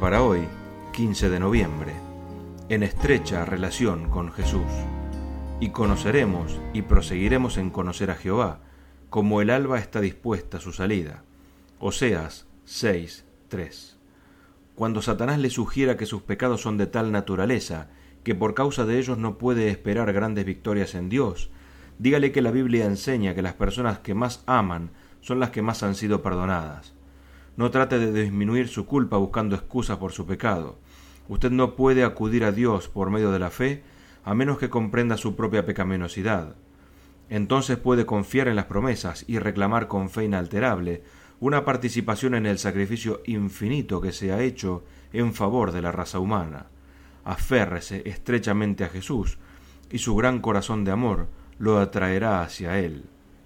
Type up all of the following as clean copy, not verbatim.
para hoy, 15 de noviembre, en estrecha relación con Jesús. Y conoceremos y proseguiremos en conocer a Jehová, como el alba está dispuesta a su salida. Oseas 6:3. Cuando Satanás le sugiera que sus pecados son de tal naturaleza que por causa de ellos no puede esperar grandes victorias en Dios, dígale que la Biblia enseña que las personas que más aman son las que más han sido perdonadas. No trate de disminuir su culpa buscando excusas por su pecado. Usted no puede acudir a Dios por medio de la fe a menos que comprenda su propia pecaminosidad. Entonces puede confiar en las promesas y reclamar con fe inalterable una participación en el sacrificio infinito que se ha hecho en favor de la raza humana. Aférrese estrechamente a Jesús y su gran corazón de amor lo atraerá hacia Él.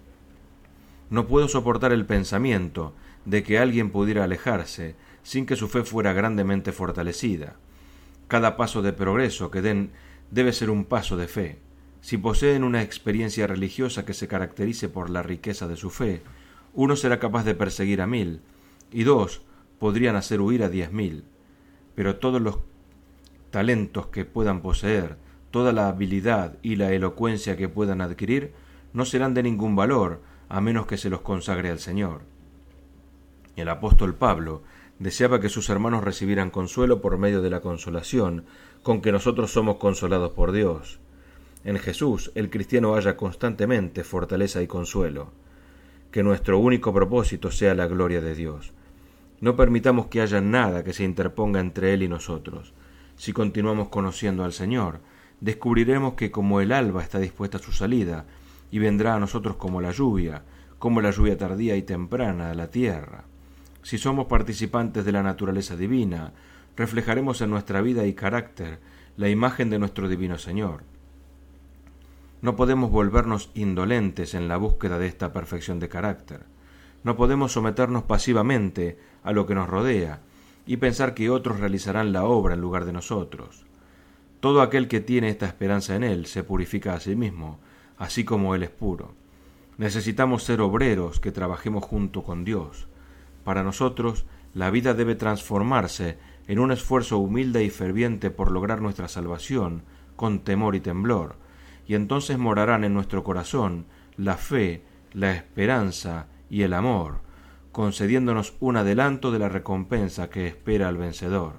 No puedo soportar el pensamiento de que alguien pudiera alejarse sin que su fe fuera grandemente fortalecida. Cada paso de progreso que den debe ser un paso de fe. Si poseen una experiencia religiosa que se caracterice por la riqueza de su fe, uno será capaz de perseguir a 1000, y 2 podrían hacer huir a 10.000. Pero todos los talentos que puedan poseer, toda la habilidad y la elocuencia que puedan adquirir, no serán de ningún valor a menos que se los consagre al Señor. El apóstol Pablo deseaba que sus hermanos recibieran consuelo por medio de la consolación con que nosotros somos consolados por Dios. En Jesús el cristiano halla constantemente fortaleza y consuelo. Que nuestro único propósito sea la gloria de Dios. No permitamos que haya nada que se interponga entre Él y nosotros. Si continuamos conociendo al Señor, descubriremos que como el alba está dispuesta a su salida, y vendrá a nosotros como la lluvia tardía y temprana a la tierra. Si somos participantes de la naturaleza divina, reflejaremos en nuestra vida y carácter la imagen de nuestro divino Señor. No podemos volvernos indolentes en la búsqueda de esta perfección de carácter. No podemos someternos pasivamente a lo que nos rodea y pensar que otros realizarán la obra en lugar de nosotros. Todo aquel que tiene esta esperanza en Él se purifica a sí mismo, así como Él es puro. Necesitamos ser obreros que trabajemos junto con Dios. Para nosotros, la vida debe transformarse en un esfuerzo humilde y ferviente por lograr nuestra salvación con temor y temblor, y entonces morarán en nuestro corazón la fe, la esperanza y el amor, concediéndonos un adelanto de la recompensa que espera al vencedor.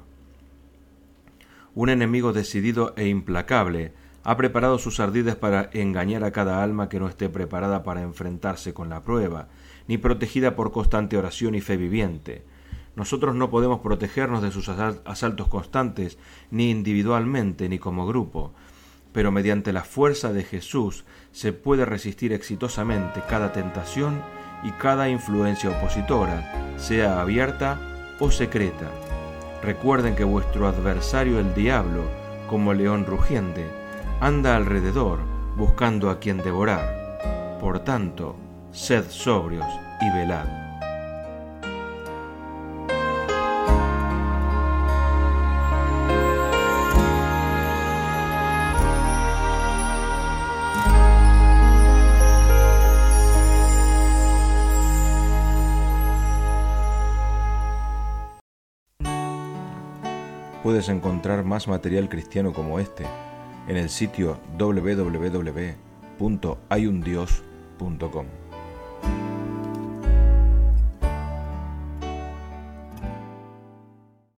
Un enemigo decidido e implacable ha preparado sus ardides para engañar a cada alma que no esté preparada para enfrentarse con la prueba, ni protegida por constante oración y fe viviente. Nosotros no podemos protegernos de sus asaltos constantes, ni individualmente ni como grupo, pero mediante la fuerza de Jesús se puede resistir exitosamente cada tentación y cada influencia opositora, sea abierta o secreta. Recuerden que vuestro adversario el diablo, como león rugiente, anda alrededor buscando a quien devorar. Por tanto, sed sobrios y velad. Puedes encontrar más material cristiano como este en el sitio www.hayundios.com.